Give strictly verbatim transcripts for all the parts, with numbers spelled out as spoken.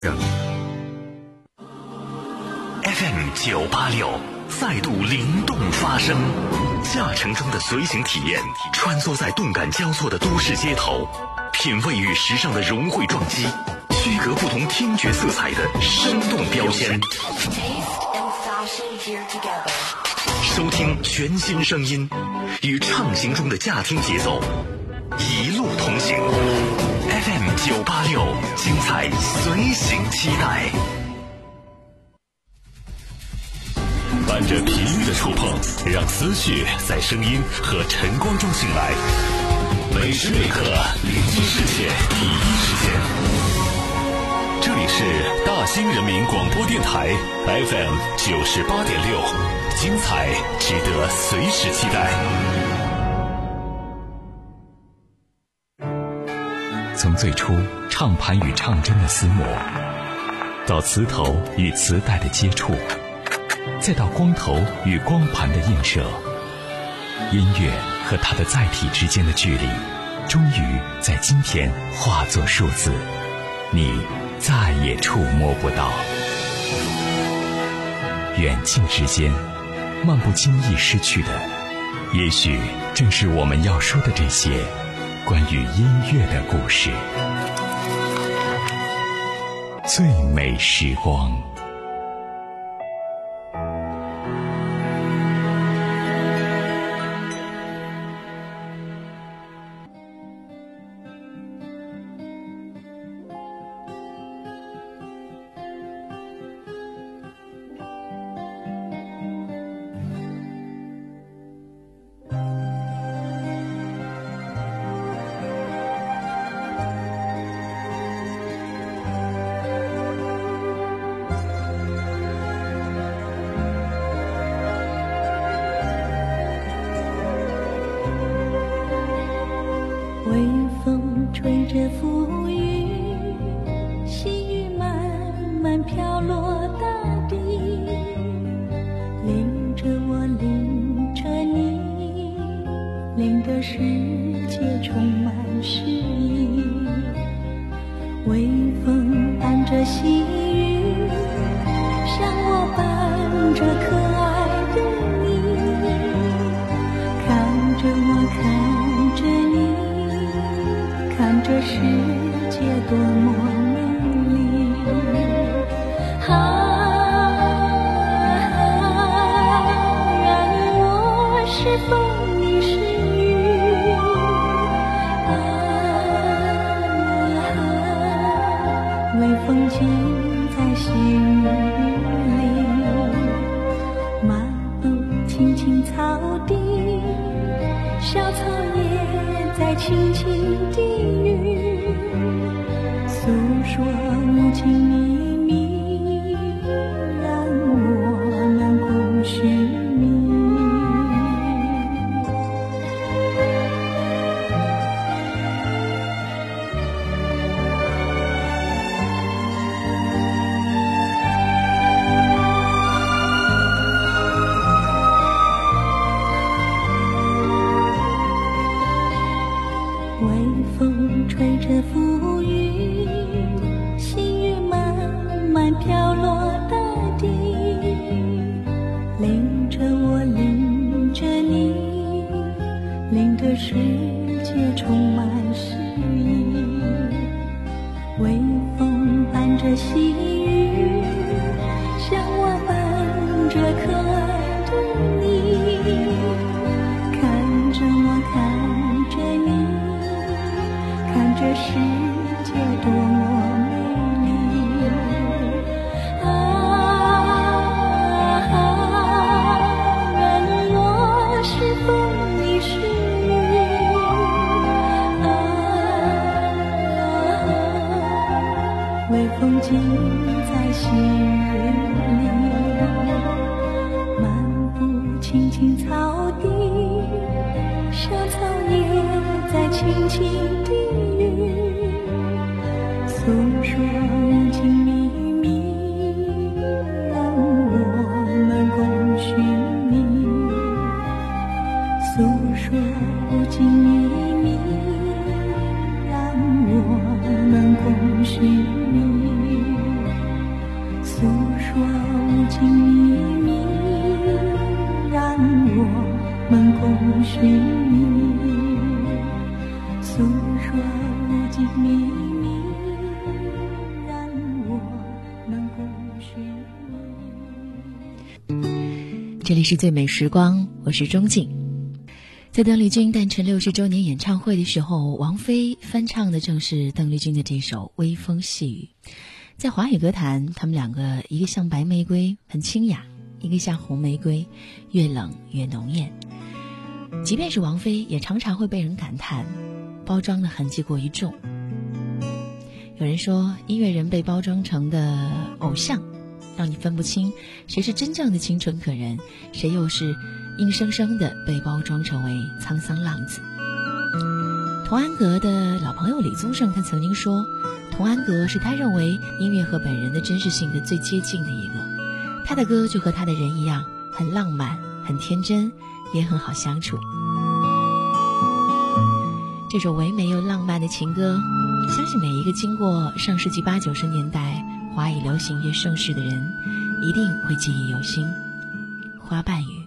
F M 九八六再度灵动发声，驾乘中的随行体验，穿梭在动感交错的都市街头，品味与时尚的融汇撞击，区隔不同听觉色彩的生动标签。收听全新声音，与畅行中的驾听节奏，一路同行。F M 九八六，精彩随行期待。伴着频率的触碰，让思绪在声音和晨光中醒来。每时每刻，聆听世界第一时间。这里是大兴人民广播电台 F M 九十八点六，精彩值得随时期待。从最初唱盘与唱针的厮磨，到磁头与磁带的接触，再到光头与光盘的映射，音乐和它的载体之间的距离，终于在今天化作数字，你再也触摸不到。远近之间，漫不经意失去的，也许正是我们要说的这些关于音乐的故事。最美时光。 吹着浮云，细雨慢慢飘落大地，淋着我，淋着你，淋得世界充满诗意。微风伴着细雨，像我伴着可爱的你，看着我，看着你，看这世界多么美丽，啊，让我是风，你是雨，啊，微风尽在细雨里，漫步青青草地，小草也在轻轻地诉说无尽秘密，让我们共寻觅。微风吹着浮云，细雨慢慢飘落大地，淋着我，淋着你，淋得世界充满诗意。微风伴着细雨，像我伴着可爱的你，看着我，看着你，看这世界多么美丽，啊，愿我是风，你是雨，啊，微风尽在细雨里，漫步青青草地，小草也在轻轻地诉说无尽秘密，让我们共寻觅，诉说无尽秘密，让我们共寻觅。 共许你，诉说无尽秘密，让我能共许你。 这里是最美时光，我是钟静。在邓丽君诞辰六十周年演唱会的时候，王菲翻唱的正是邓丽君的这首《微风细雨》。在华语歌坛，他们两个一个像白玫瑰很清雅，一个像红玫瑰越冷越浓艳。即便是王菲，也常常会被人感叹包装的痕迹过于重。有人说，音乐人被包装成的偶像，让你分不清谁是真正的清纯可人，谁又是硬生生的被包装成为沧桑浪子。童安格的老朋友李宗盛他曾经说，童安格是他认为音乐和本人的真实性的最接近的一个，他的歌就和他的人一样，很浪漫，很天真，也很好相处。这首唯美又浪漫的情歌，相信每一个经过上世纪八九十年代华语流行乐盛世的人一定会记忆犹新。花瓣雨。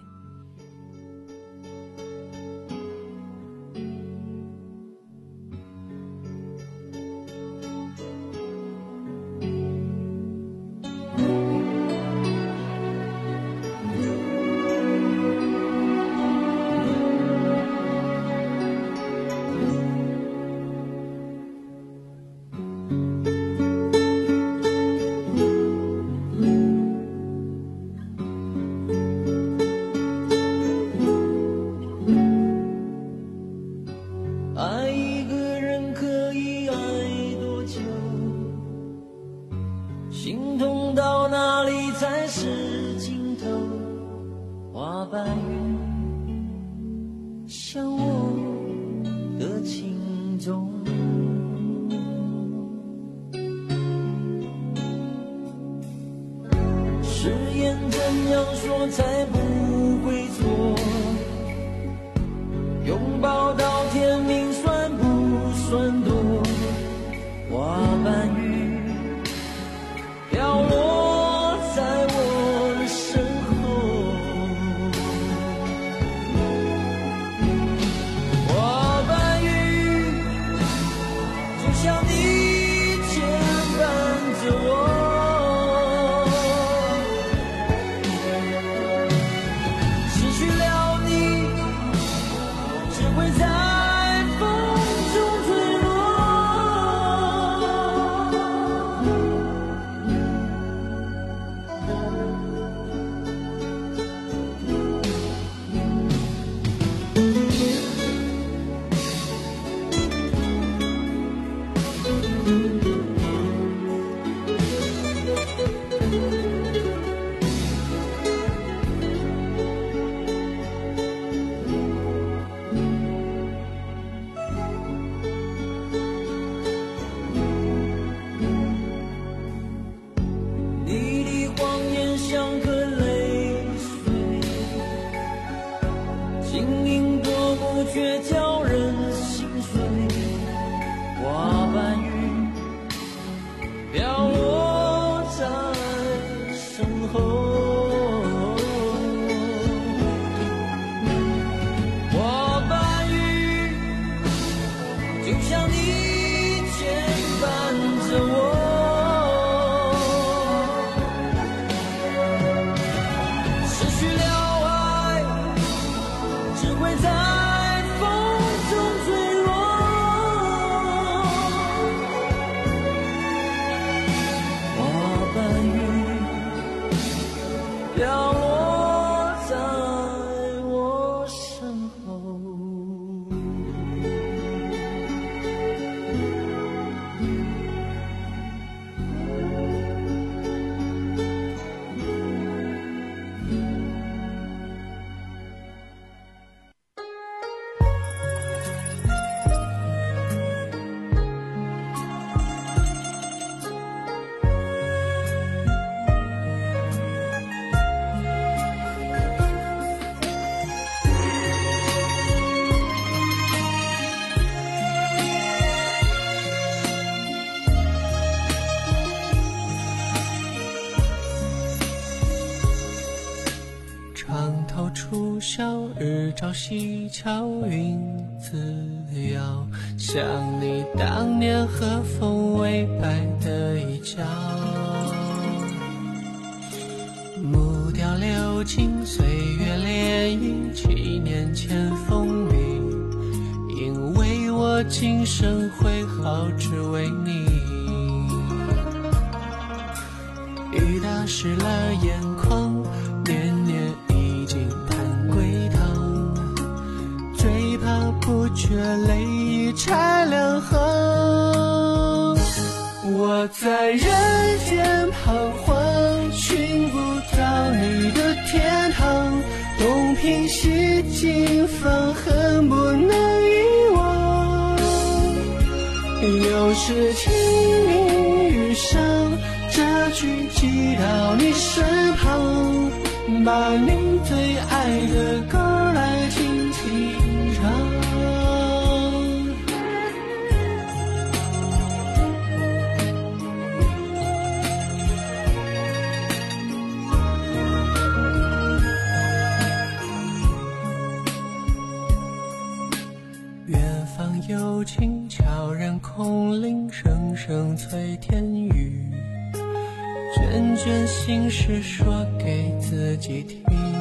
失去了爱，只会在风处晓，日照西桥云自遥，想你当年和风微摆的一角。木雕流金，岁月涟漪，七年前风雨，因为我今生会好，只为你。雨打湿了眼眶，年年已经盼归堂，最怕不觉泪已拆两行。我在人间彷徨，寻不到你的天堂，东拼西尽，放恨不能遗忘。又是清明雨上，这句寄到你身旁，把你最爱的歌来轻轻唱。远方有情悄然空灵，声声催天雨，卷卷心事说给自己听。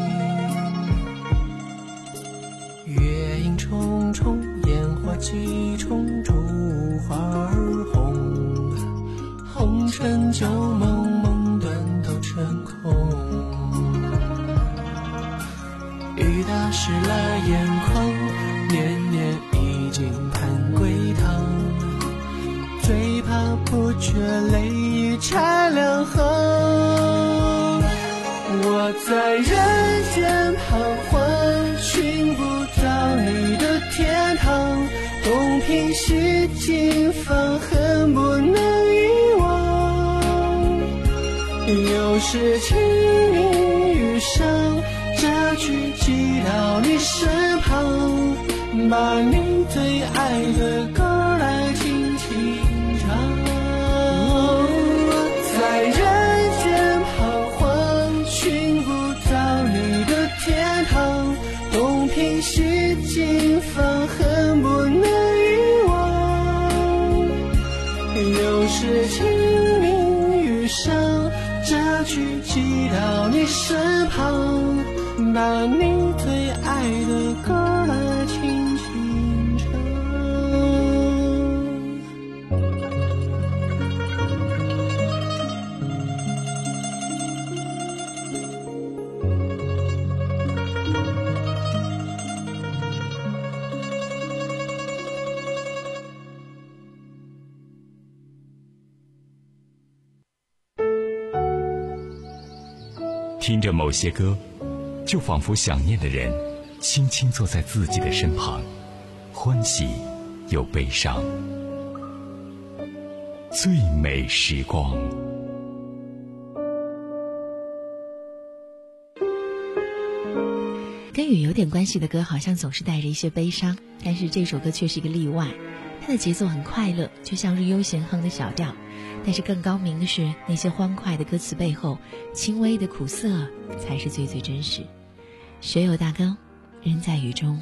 月影重重，烟火几重，烛花儿红，红尘旧梦，梦断都成空。雨打湿了眼眶，年年已经盼归堂，最怕不觉泪已拆两行。我在人间彷徨，寻不到你的天堂，东拼西尽，放恨不能遗忘。又是清明雨上，这句寄到你身旁，把你最爱的歌来轻轻唱。在人间彷徨，寻不到你的天堂，东拼西尽，放恨不能遗忘。又是清明雨上，这句寄到你身旁，把你最爱的歌来轻轻唱。 听着某些歌，就仿佛想念的人轻轻坐在自己的身旁，欢喜又悲伤。最美时光。 跟雨有点关系的歌好像总是带着一些悲伤，但是这首歌却是一个例外。它的节奏很快乐，就像是悠闲哼的小调，但是更高明的是那些欢快的歌词背后轻微的苦涩才是最最真实。学友大哥，人在雨中。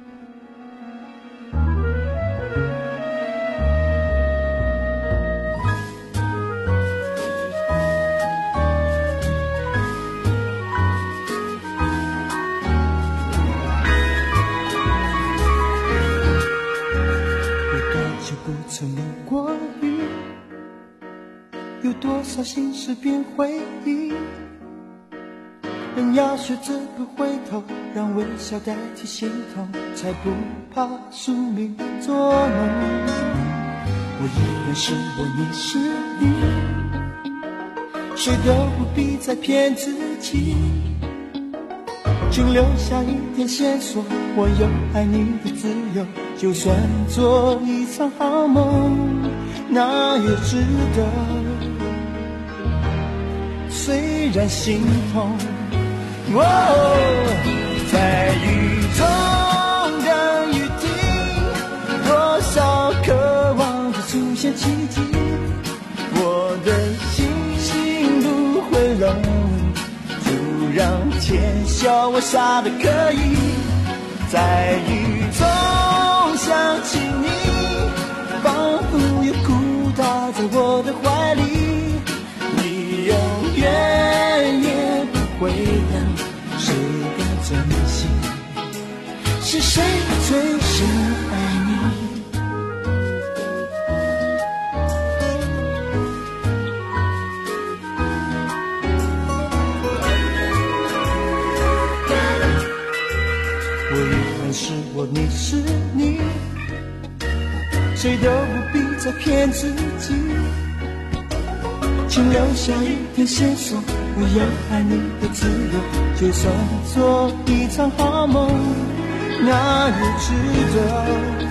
曾有过雨，有多少心事变回忆，人要学着不回头，让微笑代替心痛，才不怕宿命捉弄。我一人是我，你是你，谁都不必再骗自己，请留下一点线索，我有爱你的自由，就算做一场好梦，那也值得。虽然心痛，哦，在雨中等雨停，多少渴望着出现奇迹，我的心情不会冷，突让天笑我傻的可以，在雨中想起你，仿佛有哭倒在我的怀里，你永远也不会让谁敢珍惜，是谁最深爱你？我遗憾是我，你是你，谁都不必再骗自己，请留下一点线索，我有爱你的自由，就算做一场好梦，那也值得。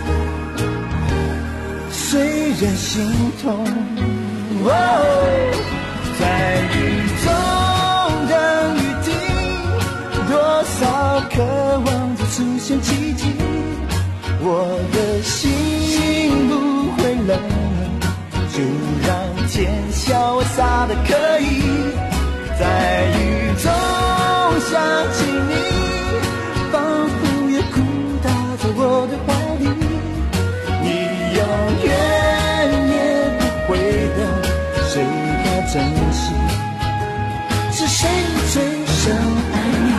虽然心痛，哦，在雨中等雨停，多少渴望着出现奇迹，我的心不会冷，就让天笑我傻的可以，在雨中想起你，仿佛也哭倒在我的怀里，你永远也不会让谁该珍惜，是谁最深爱你？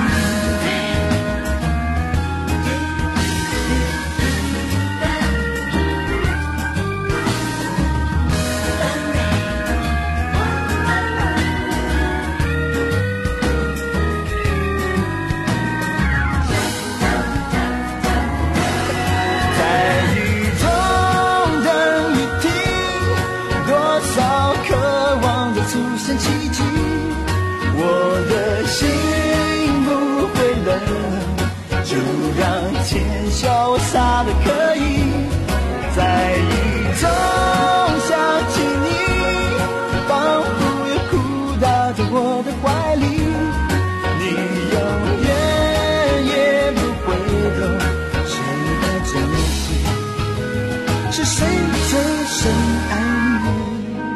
出现奇迹，我的心不会冷，就让天笑我傻的可以，在雨中想起你，仿佛也哭倒在我的怀里，你永远也不会懂谁的珍惜，是谁最深爱你？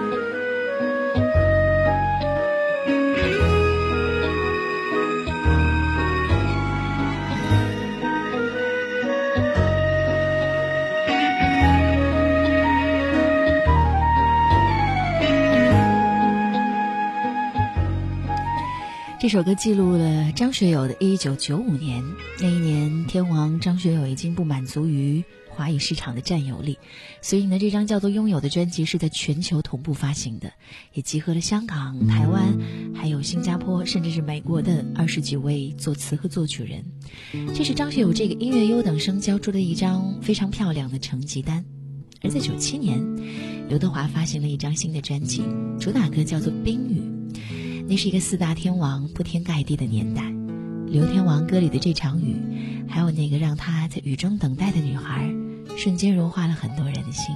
这首歌记录了张学友的一九九五年，那一年天王张学友已经不满足于华语市场的占有力，所以呢，这张叫做《拥有》的专辑是在全球同步发行的，也集合了香港、台湾还有新加坡甚至是美国的二十几位作词和作曲人。这是张学友这个音乐优等生交出的一张非常漂亮的成绩单。而在九七年，刘德华发行了一张新的专辑，主打歌叫做《冰雨》。那是一个四大天王铺天盖地的年代，刘天王歌里的这场雨，还有那个让他在雨中等待的女孩，瞬间融化了很多人的心。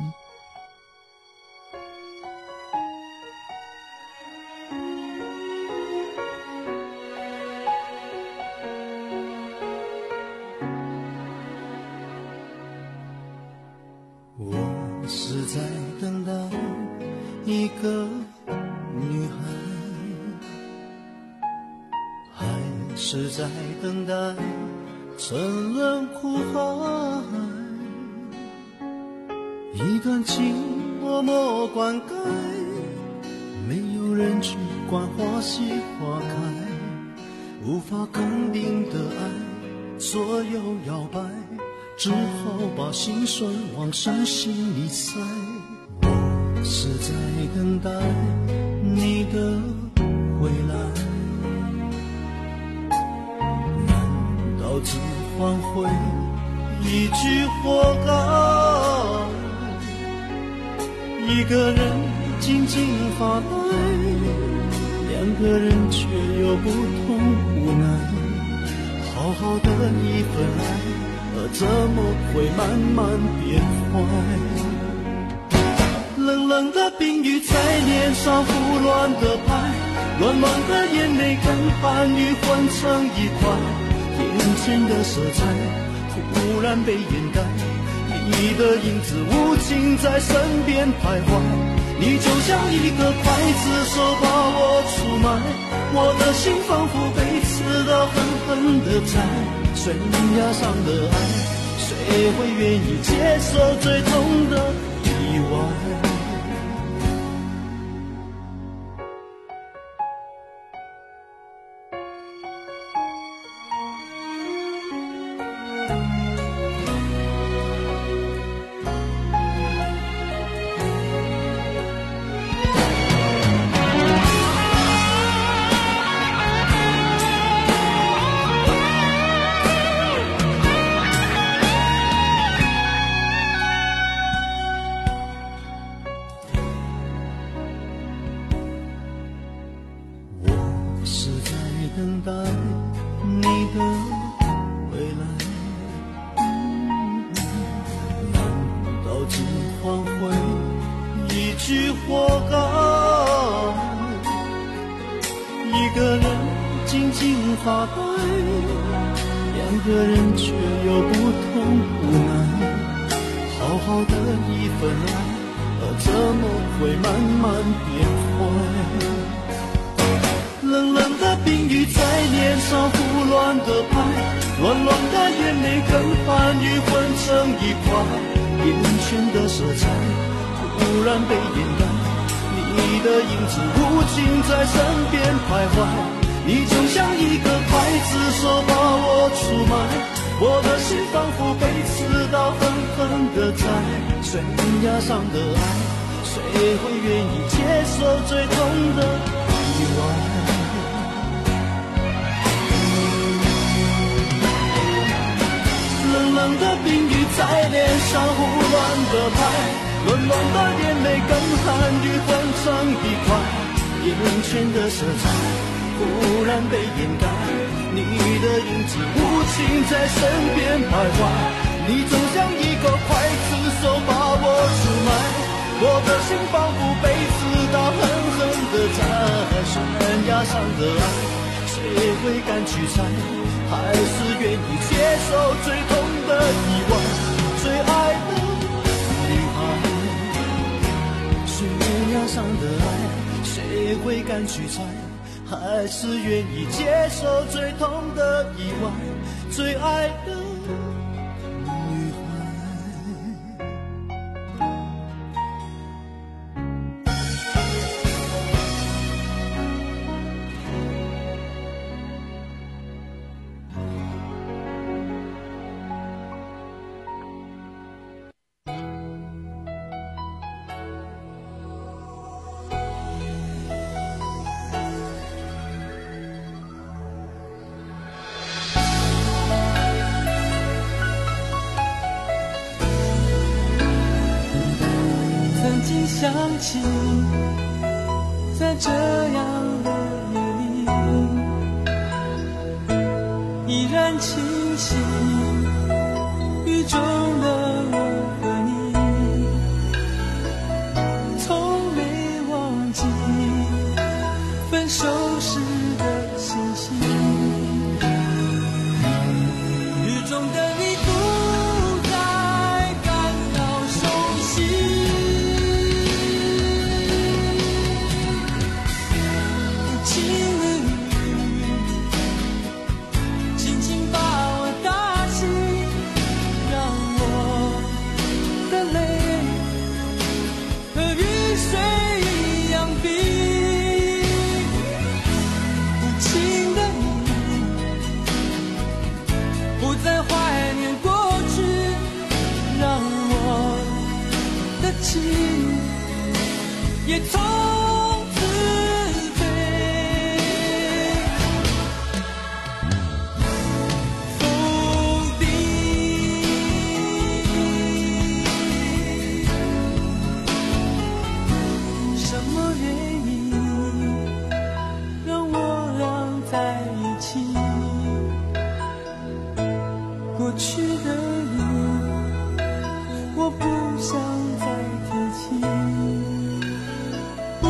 我是在等待一个女孩，还是在等待沉沦苦海，一段情默默灌溉，没有人去管花谢花开，无法肯定的爱左右摇摆，只好把心酸往深心里塞。我是在等待你的回来，难道只换回一句活该？一个人静静发呆，两个人却有不同无奈。好好的一份爱，怎么会慢慢变坏？冷冷的冰雨在脸上胡乱的拍，暖暖的眼泪跟寒雨混成一块，眼前的色彩突然被掩盖，你的影子无情在身边徘徊，你就像一个刽子手把我出卖，我的心仿佛被刺到狠狠的在悬崖上的爱，谁会愿意接受最痛的意外？等待你的未来，难道只换回一句活该？一个人静静发呆，两个人却有不同无奈。好好的一份爱，怎么会慢慢变坏？冷冷的冰雨在脸上胡乱的拍，乱乱的眼泪跟寒雨混成一块，眼前的色彩突然被掩盖，你的影子无情在身边徘徊，你就像一个刽子手把我出卖，我的心仿佛被刺刀狠狠的在悬崖上的爱，谁会愿意接受最痛的意外？冷冷的冰雨在脸上胡乱的拍，乱乱的眼泪跟寒雨混成一块，眼前的色彩忽然被掩盖，你的影子无情在身边徘徊，你就像一个刽子手把我出卖，我的心仿佛被刺刀狠狠的在悬崖上的爱，谁会敢去猜？还是愿意接受最痛的意外？最爱的女孩，悬崖上的爱，谁会敢去猜？还是愿意接受最痛的意外？最爱的女孩。 想起在这样的夜里依然清晰，雨中的我和你从没忘记分手时的信息，雨中的你不再感到熟悉，也从此飞，否定什么原因让我俩在一起？过去的你，我不想再提起。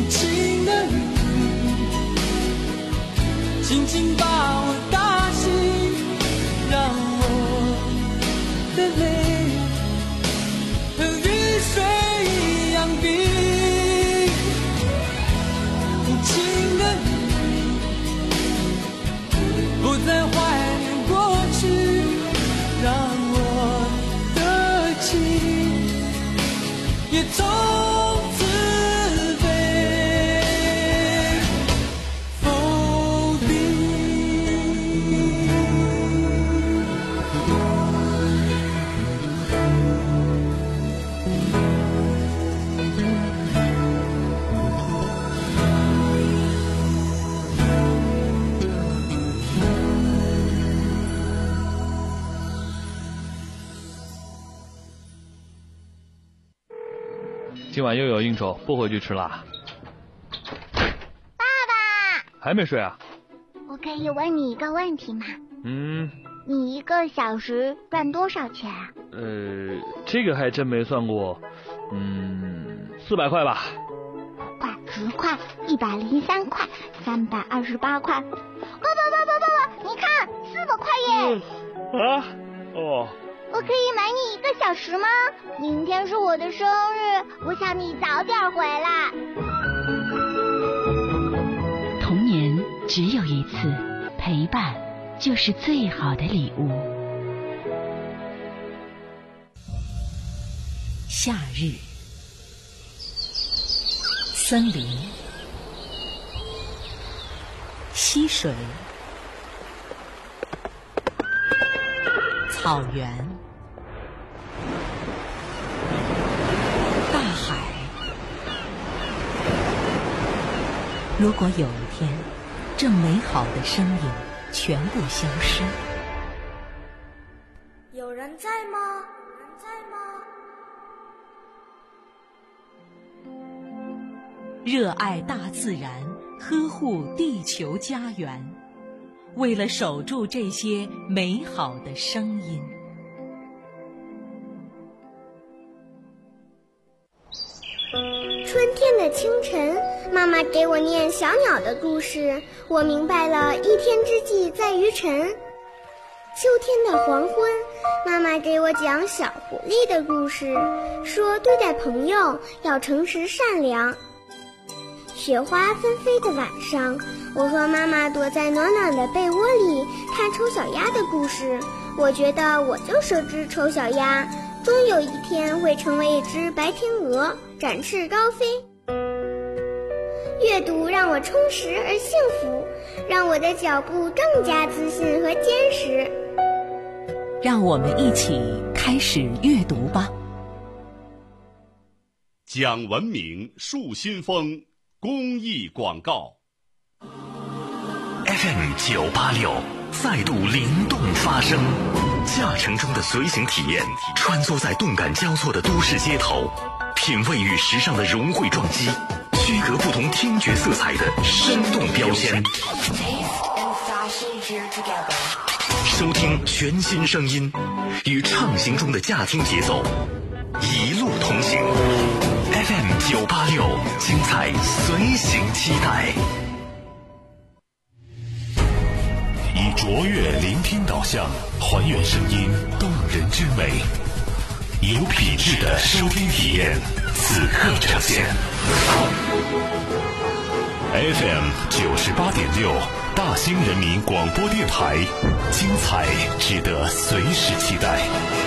情的雨，轻轻把我打醒，让我的泪和雨水一样冰。无情的你，不再怀念过去，让我的情也从此被否定。 今晚又有应酬，不回去吃啦。 爸爸， 还没睡啊？ 我可以问你一个问题吗？ 嗯， 你一个小时赚多少钱啊？ 呃，这个还真没算过。嗯，四百块吧。 快，十块，一百零三块，三百二十八块。爸爸爸爸爸爸，你看，四百块耶！ 嗯、啊？哦。 我可以买你一个小时吗？明天是我的生日，我想你早点回来。 童年只有一次，陪伴就是最好的礼物。夏日，森林，溪水，草原，大海。如果有一天，这美好的声音全部消失， 有人在吗？有人在吗？ 热爱大自然，呵护地球家园，为了守住这些美好的声音。 春天的清晨，妈妈给我念小鸟的故事，我明白了一天之计在于晨。秋天的黄昏，妈妈给我讲小狐狸的故事，说对待朋友要诚实善良。雪花纷飞的晚上，我和妈妈躲在暖暖的被窝里看丑小鸭的故事，我觉得我就是只丑小鸭，终有一天会成为一只白天鹅，展翅高飞。阅读让我充实而幸福，让我的脚步更加自信和坚实。 让我们一起开始阅读吧。 讲文明树新风公益广告。 F M 九八六再度灵动发声，驾乘中的随行体验，穿梭在动感交错的都市街头，品味与时尚的融汇撞击，区隔不同听觉色彩的生动标签，收听全新声音，与畅行中的驾听节奏，一路同行。F M 九八六，精彩随行期待。以卓越聆听导向，还原声音动人之美，有品质的收听体验，此刻呈现。F M 九十八点六，大兴人民广播电台，精彩值得随时期待。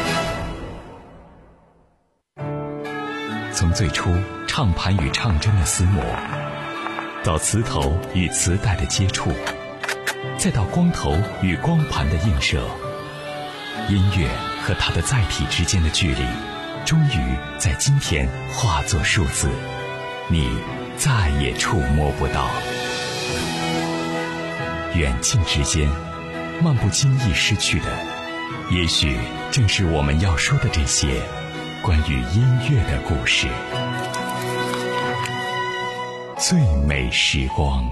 从最初唱盘与唱针的厮磨，到磁头与磁带的接触，再到光头与光盘的映射，音乐和它的载体之间的距离，终于在今天化作数字，你再也触摸不到。远近之间，漫不经意失去的，也许正是我们要说的这些关于音乐的故事。最美时光。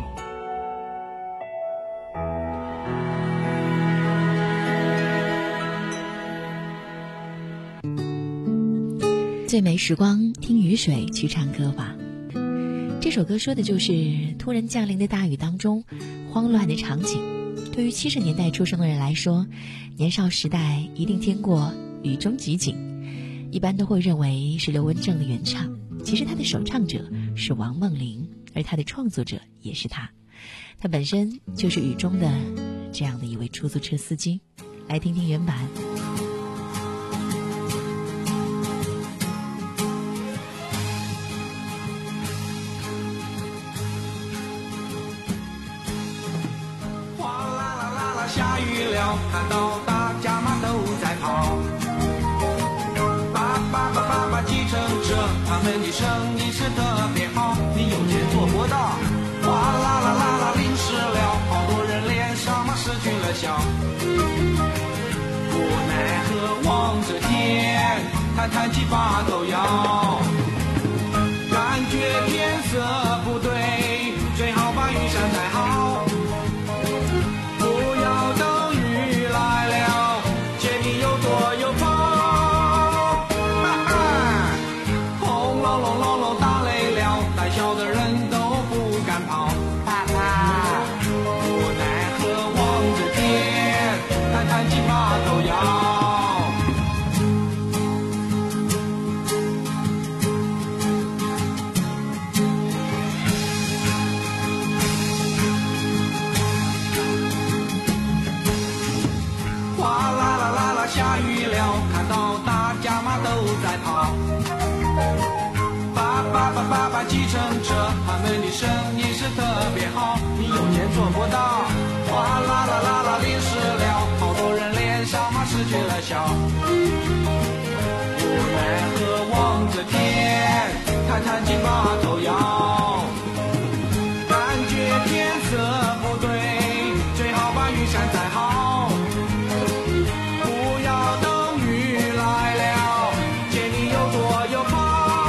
最美时光，听雨水去唱歌吧。这这首歌说的就是突然降临的大雨当中慌乱的场景。对于七十年代出生的人来说，年少时代一定听过雨中集锦，一般都会认为是刘文正的原唱，其实他的首唱者是王梦玲，而他的创作者也是他，他本身就是雨中的这样的一位出租车司机。来听听原版。 下雨了，看到大家嘛都在跑，叭叭叭叭叭计程车，他们的生意是特别好，你有钱做不到，哗啦啦啦啦淋湿了，好多人脸上嘛失去了笑，无奈何望着天，弹弹起把头摇，感觉天色不对，最好把雨伞带好。爸爸计程车，他们的生意是特别好，你有钱做不到，哗啦啦啦啦淋湿了，好多人脸上嘛失去了笑，无奈何望着天，弹弹琴把头摇，感觉天色不对，最好把雨伞带好，不要等雨来了，见你有多有跑。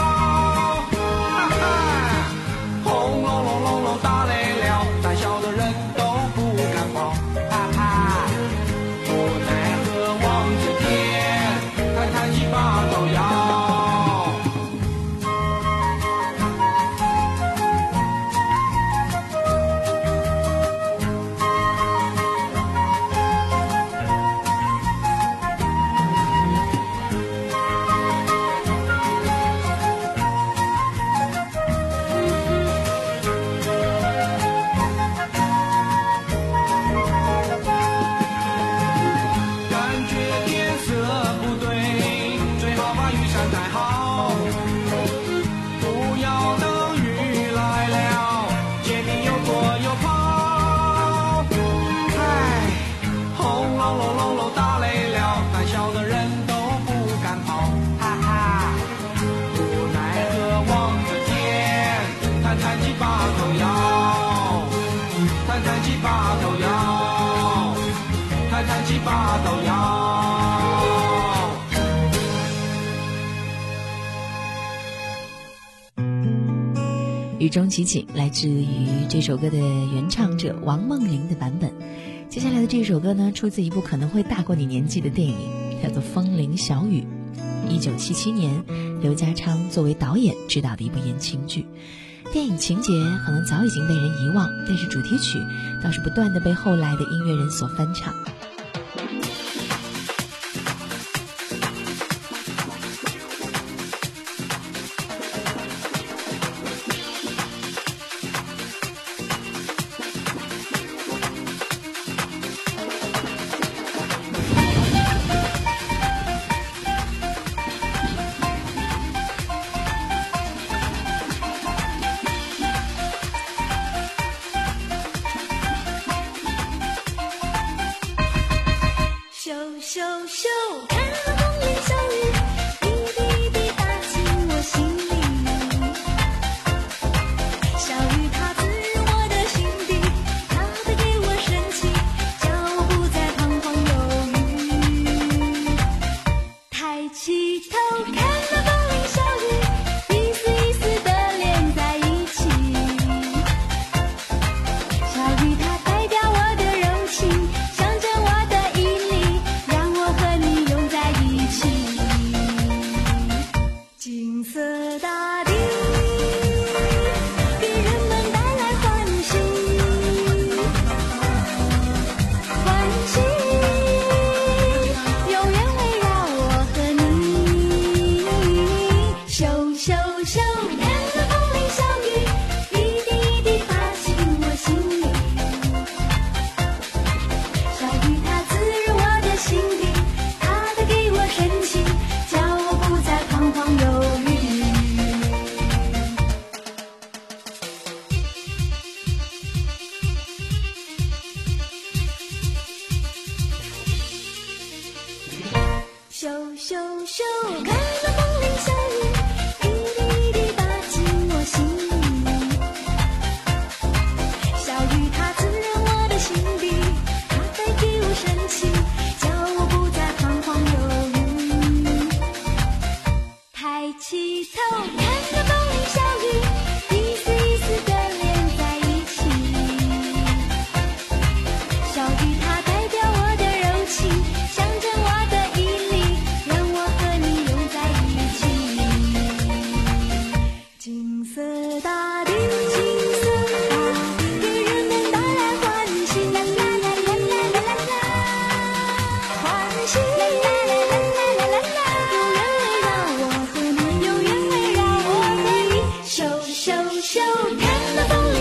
雨中集锦来自于这首歌的原唱者王梦玲的版本。接下来的这首歌呢，出自一部可能会大过你年纪的电影，叫做《风铃小雨》。一九七七年，刘家昌作为导演执导的一部言情剧。电影情节可能早已经被人遗忘，但是主题曲倒是不断的被后来的音乐人所翻唱。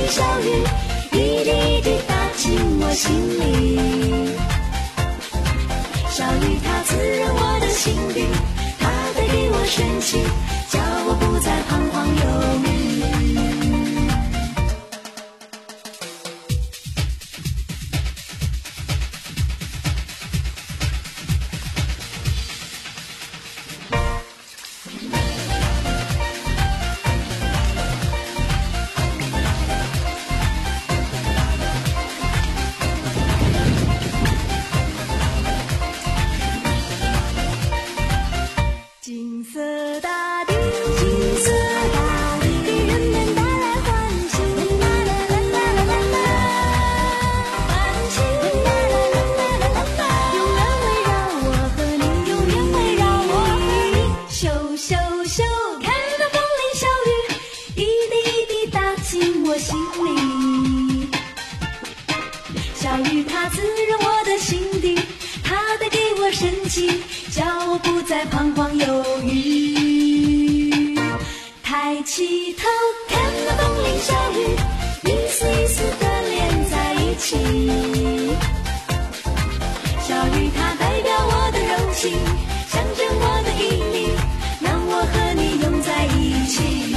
小雨，一滴一滴打进我心里。小雨它滋润我的心底，它带给我生气，叫我不再彷徨犹豫。小雨它滋润我的心底，它带给我生气，叫我不再彷徨犹豫。抬起头看那风铃小雨，一丝一丝的连在一起。小雨它代表我的柔情，象征我的毅力，让我和你拥在一起。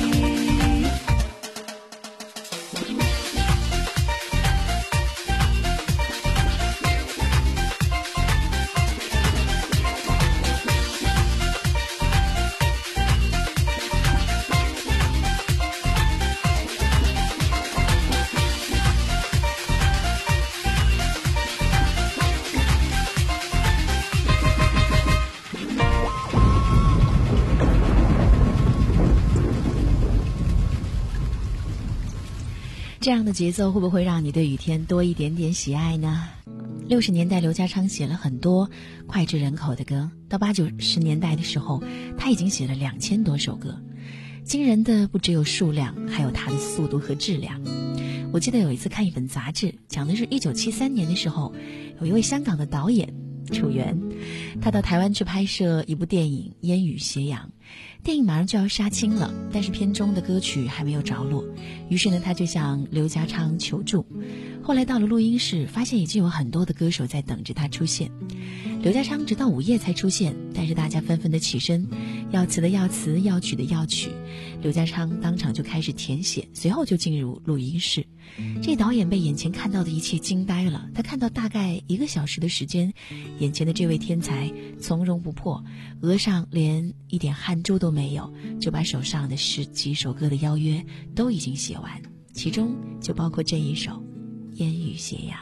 这样的节奏会不会让你对雨天多一点点喜爱呢？六十年代刘家昌写了很多脍炙人口的歌，到八九十年代的时候他已经写了两千多首歌。惊人的不只有数量，还有他的速度和质量。我记得有一次看一本杂志，讲的是一九七三年的时候，有一位香港的导演楚原，他到台湾去拍摄一部电影《烟雨斜阳》，电影马上就要杀青了，但是片中的歌曲还没有着落，于是呢他就向刘家昌求助。后来到了录音室，发现已经有很多的歌手在等着他出现。刘家昌直到午夜才出现，但是大家纷纷的起身，要词的要词，要曲的要曲。刘家昌当场就开始填写，随后就进入录音室。这导演被眼前看到的一切惊呆了，他看到大概一个小时的时间，眼前的这位天才从容不迫，额上连一点汗珠都没有，就把手上的十几首歌的邀约都已经写完，其中就包括这一首《烟雨斜阳》。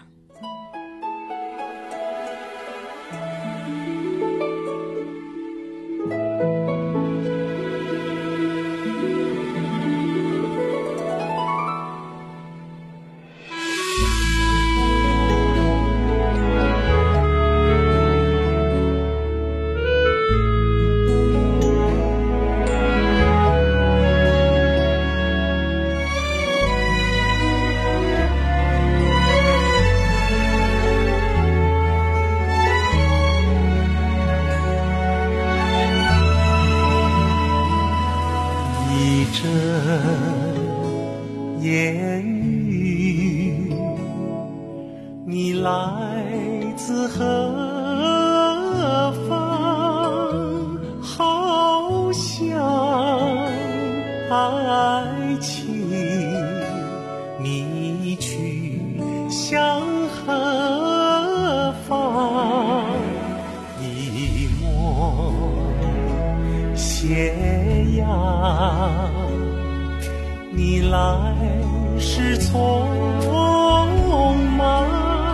你来时匆忙，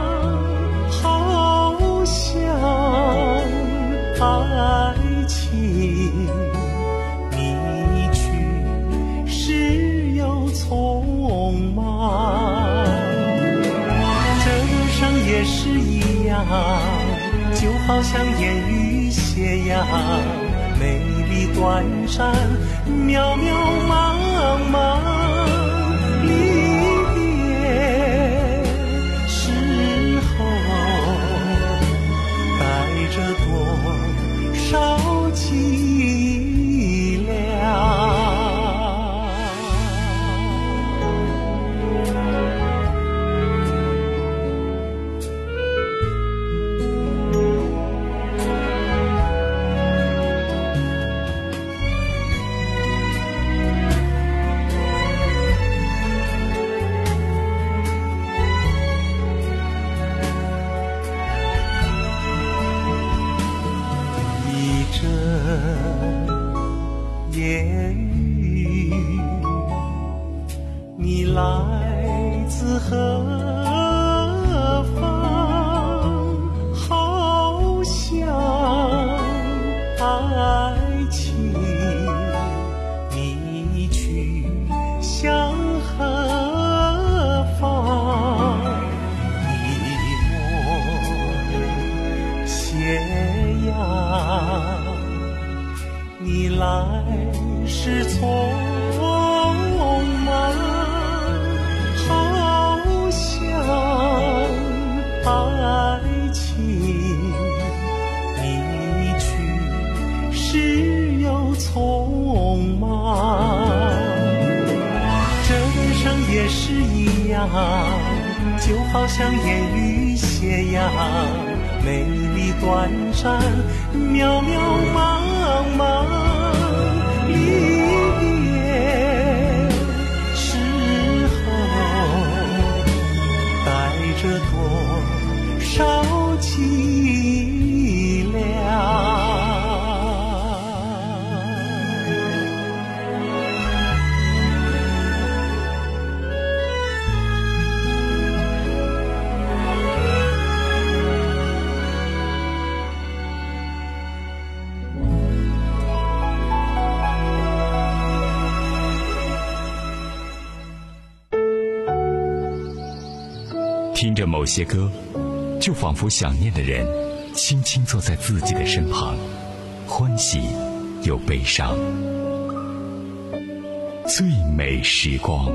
好像爱情，你去时又匆忙。这生也是一样，就好像烟雨斜阳，美丽短暂，渺渺茫茫，离别时候带着多少凄凉。 自何方？好像爱情，你去向何方？一抹斜阳，你来时匆忙，好像爱情，你去时又匆忙。这人生也是一样，就好像烟雨斜阳，美丽短暂，渺渺茫茫。离别时候，带着多少凄凉？ 听着某些歌，就仿佛想念的人轻轻坐在自己的身旁，欢喜又悲伤。最美时光。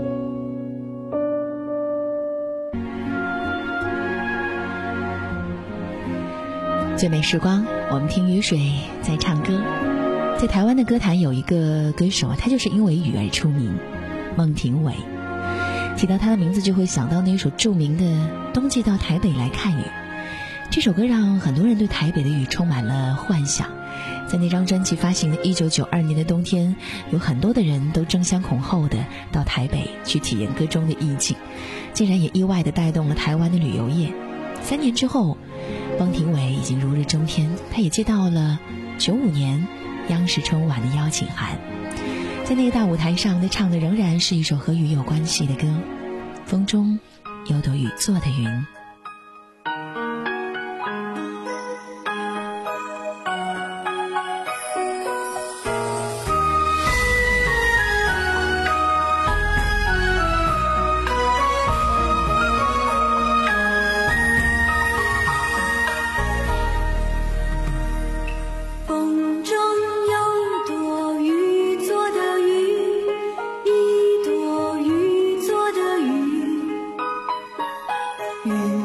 最美时光，我们听雨水在唱歌。在台湾的歌坛有一个歌手，他就是因为雨而出名，孟庭苇。提到他的名字，就会想到那首著名的《冬季到台北来看雨》。这首歌让很多人对台北的雨充满了幻想。在那张专辑发行的一九九二年的冬天，有很多的人都争相恐后的到台北去体验歌中的意境，竟然也意外的带动了台湾的旅游业。三年之后，孟庭苇已经如日中天，他也接到了九五年央视春晚的邀请函。在那个大舞台上，他唱的仍然是一首和雨有关系的歌，《风中有朵雨做的云》。 雨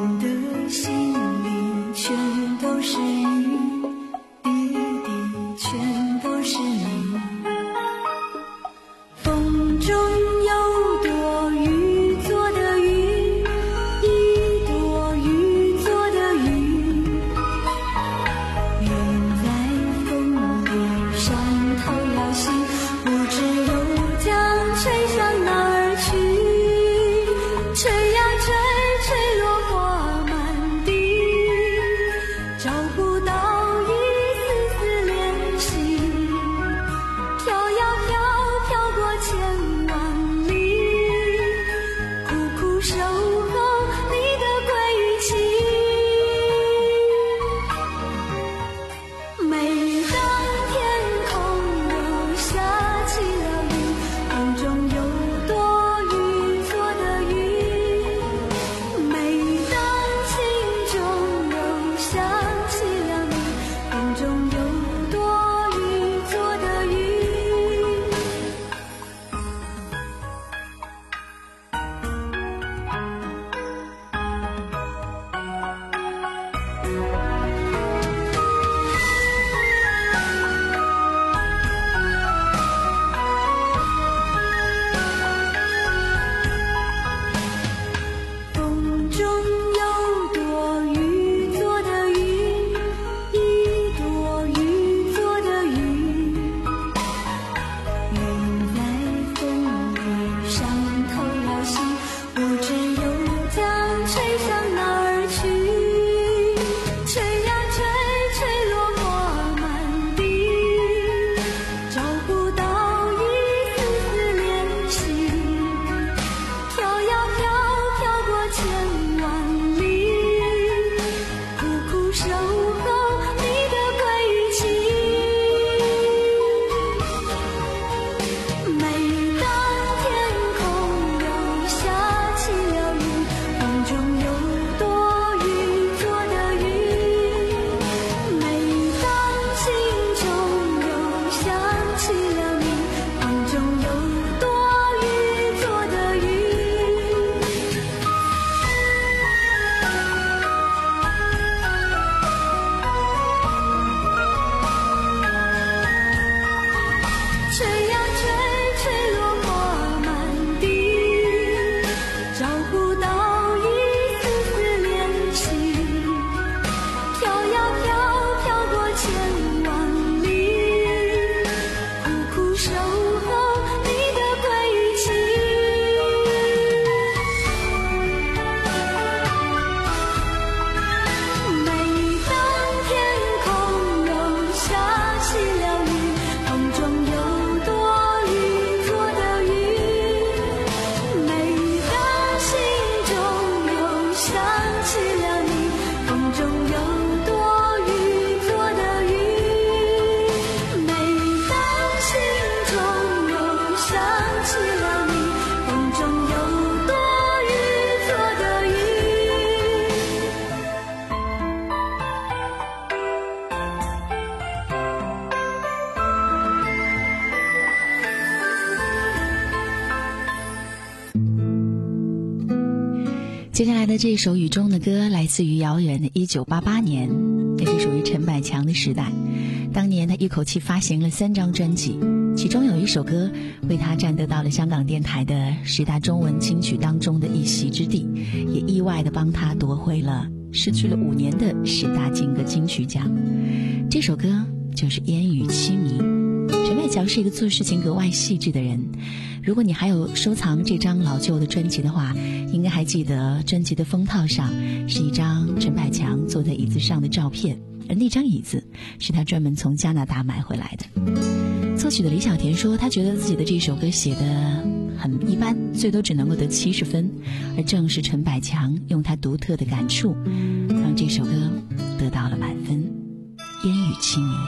接下来的这首雨中的歌来自于遥远的一九八八年，也是属于陈百强的时代。当年他一口气发行了三张专辑，其中有一首歌为他占得到了香港电台的十大中文金曲当中的一席之地，也意外地帮他夺回了失去了五年的十大金歌金曲奖。这首歌就是《烟雨凄迷》。陈百强是一个做事情格外细致的人，如果你还有收藏这张老旧的专辑的话，应该还记得专辑的封套上是一张陈百强坐在椅子上的照片，而那张椅子是他专门从加拿大买回来的。作曲的李小田说，他觉得自己的这首歌写得很一般，最多只能够得七十分，而正是陈百强用他独特的感触让这首歌得到了满分。烟雨凄迷。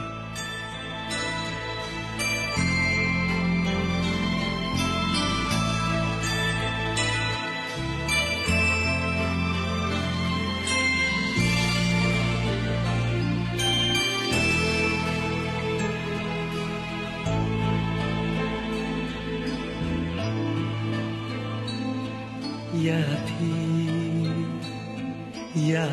一天一天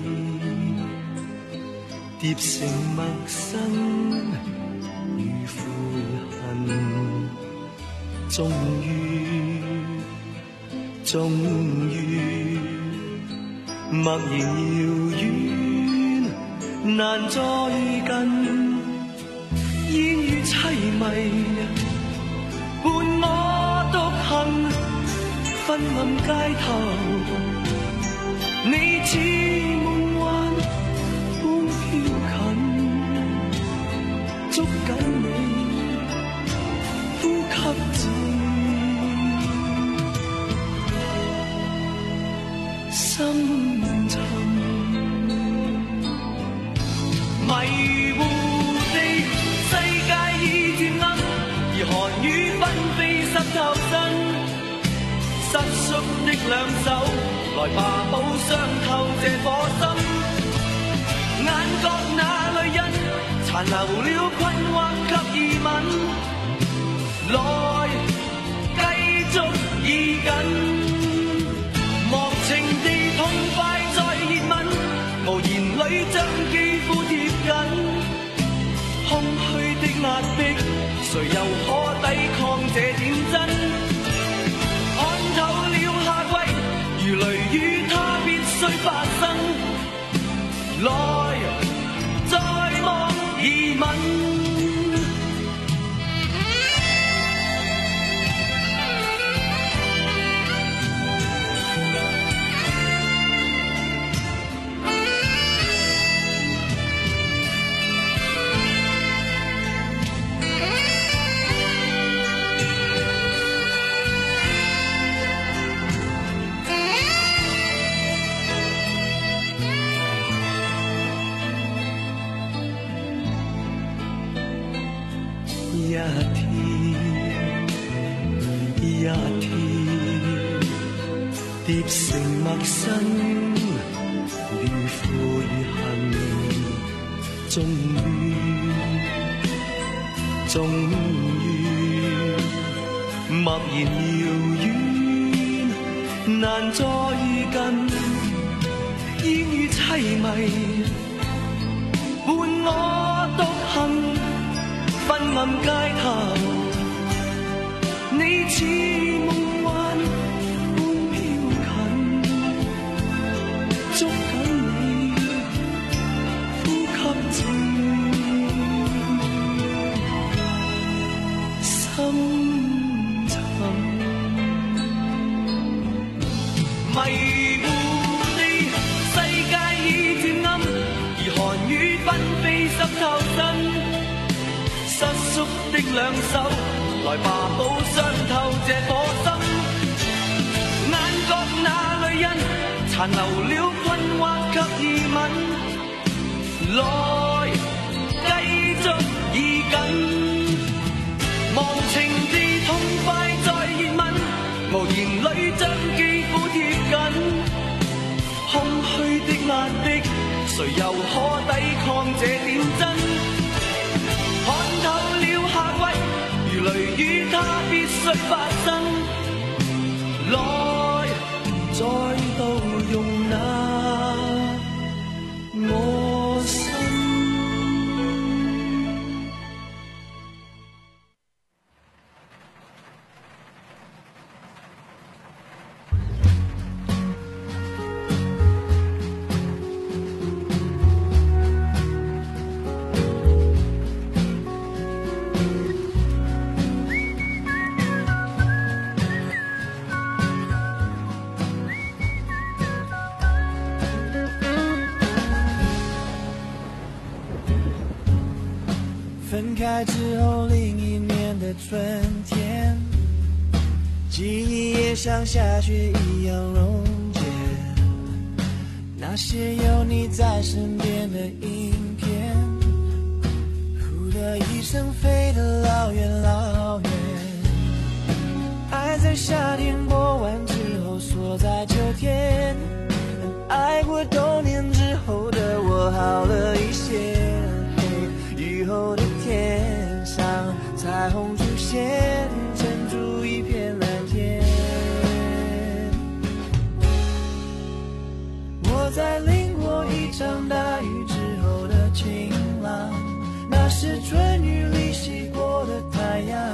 疊成陌生與悔恨，終於終於默然遙遠難再近，煙雨凄迷伴我獨行昏暗街頭，你似夢幻般飄近，捉緊你呼吸漸深沉，迷糊地世界已漸暗，而寒雨紛飛濕透身。失縮的兩手，來吧補傷透這顆心。眼角那淚印，殘留了困惑及疑問。來，繼續依緊，忘情地痛快再熱吻，無言裏將肌膚貼緊。空虛的壓迫，誰又可抵抗這點真？透了夏季，如雷雨，它必須發生。來，再望疑問。一天一天疊成陌生與悔恨，終於終於默然遙遠難再近，煙雨凄迷伴我獨行昏暗街頭，你似夢幻般飄近，捉緊你呼吸漸深沉，迷糊地世界已漸暗，而寒雨紛飛濕透身。失縮的兩手，來吧補傷透這顆心。眼角那淚印，殘留了困惑及疑問。來，繼續依緊，忘情地痛快再熱吻，無言裏將肌膚貼緊。空虛的壓迫，誰又可抵抗這點真？看透了夏季，如雷雨，它必須發生。來，再度开之后另一年的春天，记忆也像下雪一样溶解，那些有你在身边的影片，呼的一声飞得老远老远，爱在夏天过完之后锁在秋天，爱过冬天之后的我好了一些，雨后的天上彩虹出现，撑出一片蓝天。我在淋过一场大雨之后的晴朗，那是春雨里洗过的太阳，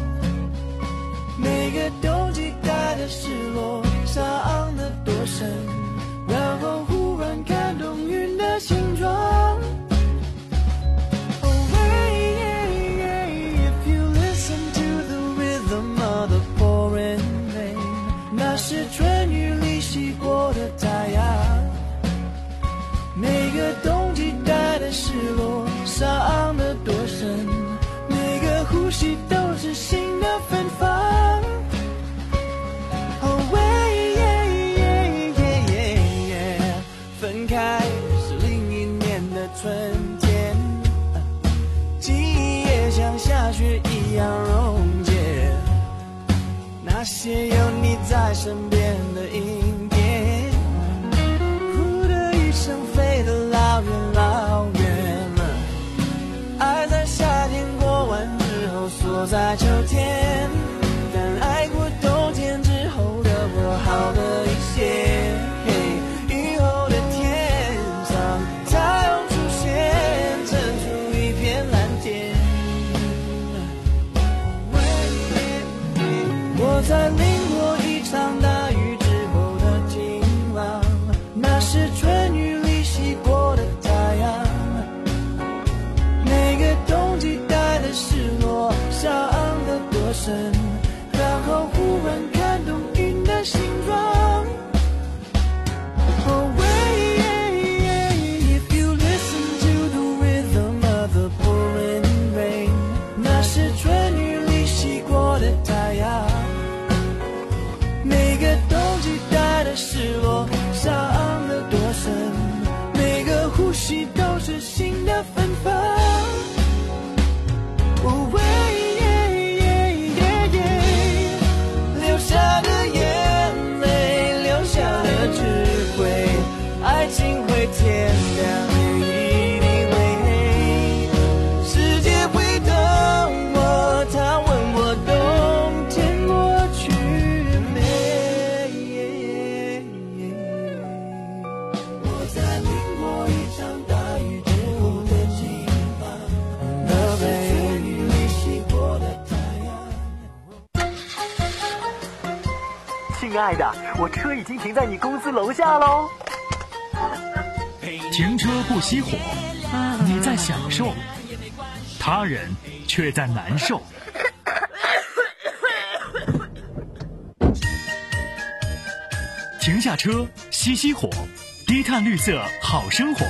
每个冬季带的失落伤得多深，然后忽然看懂云的形状。是春雨里洗过的太阳，每个冬季带的失落伤得多深，每个呼吸都是新的芬芳。Oh, yeah, yeah, yeah, yeah, yeah. 分开是另一年的春天，记忆也像下雪一样溶解，那些有你在身边的影片，呼的一声飞得老远老远了，爱在夏天过完之后锁在秋天，但爱过冬天之后的我好了一些，雨后的天上彩虹出现，撑出一片蓝天。我在淋过一场大雨之后的晴朗，那是春雨里洗过的太阳，每个冬季带的失落伤得多深，然后忽然看懂云的形状。Oh, if you listen to the rhythm of the pouring rain， 那是春雨里洗过的太阳，每个冬季带的失落伤得多深，每个呼吸都是新的芬芳。Oh, yeah, yeah, yeah, yeah. 流下的眼泪，流下的智慧，爱情会天亮，也一定会黑，世界会等我，他问我冬天过去没，我在淋过一场大雨之后的晴朗，那被雨里洗过的太阳。 亲爱的，我车已经停在你公司楼下喽。 停车不熄火，你在享受，他人却在难受。停下车，熄熄火，低碳绿色好生活。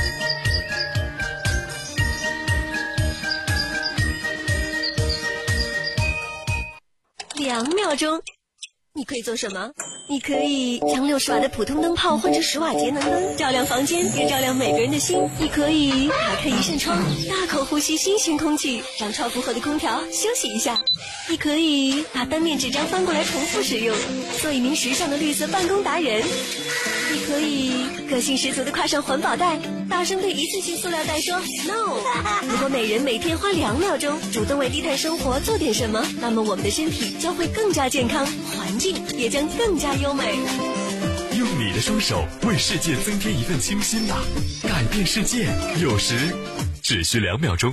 两秒钟，你可以做什么？你可以将六十瓦的普通灯泡换成十瓦节能灯，照亮房间，也照亮每个人的心。你可以打开一扇窗，大口呼吸新鲜空气，让超负荷的空调休息一下。你可以把单面纸张翻过来重复使用，做一名时尚的绿色办公达人。你可以个性十足的挎上环保袋，大声对一次性塑料袋说 no。 如果每人每天花两秒钟主动为低碳生活做点什么，那么我们的身体将会更加健康，环境也将更加优美。 用你的双手为世界增添一份清新吧，改变世界有时只需两秒钟。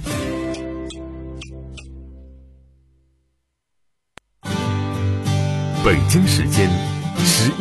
北京时间十一